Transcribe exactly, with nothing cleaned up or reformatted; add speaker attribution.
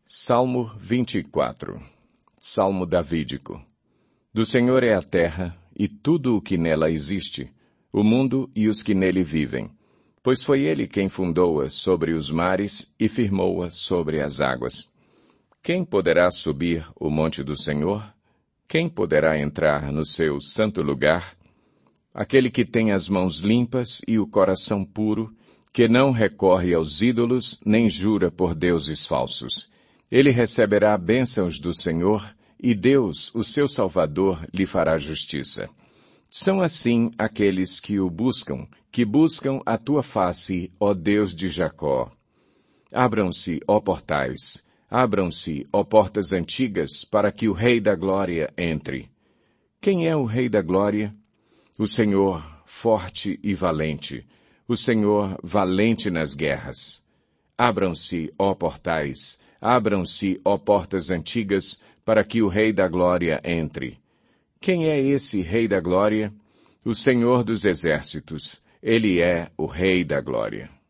Speaker 1: Salmo vinte e quatro. Salmo davídico. Do Senhor é a terra, e tudo o que nela existe, o mundo e os que nele vivem. Pois foi ele quem fundou-a sobre os mares e firmou-a sobre as águas. Quem poderá subir o monte do Senhor? Quem poderá entrar no seu santo lugar? Aquele que tem as mãos limpas e o coração puro, que não recorre aos ídolos, nem jura por deuses falsos. Ele receberá bênçãos do Senhor, e Deus, o seu Salvador, lhe fará justiça. São assim aqueles que o buscam, que buscam a tua face, ó Deus de Jacó. Abram-se, ó portais, abram-se, ó portas antigas, para que o Rei da Glória entre. Quem é o Rei da Glória? O Senhor, forte e valente, o Senhor, valente nas guerras. Abram-se, ó portais, abram-se, ó portas antigas, para que o Rei da Glória entre. Quem é esse Rei da Glória? O Senhor dos Exércitos. Ele é o Rei da Glória.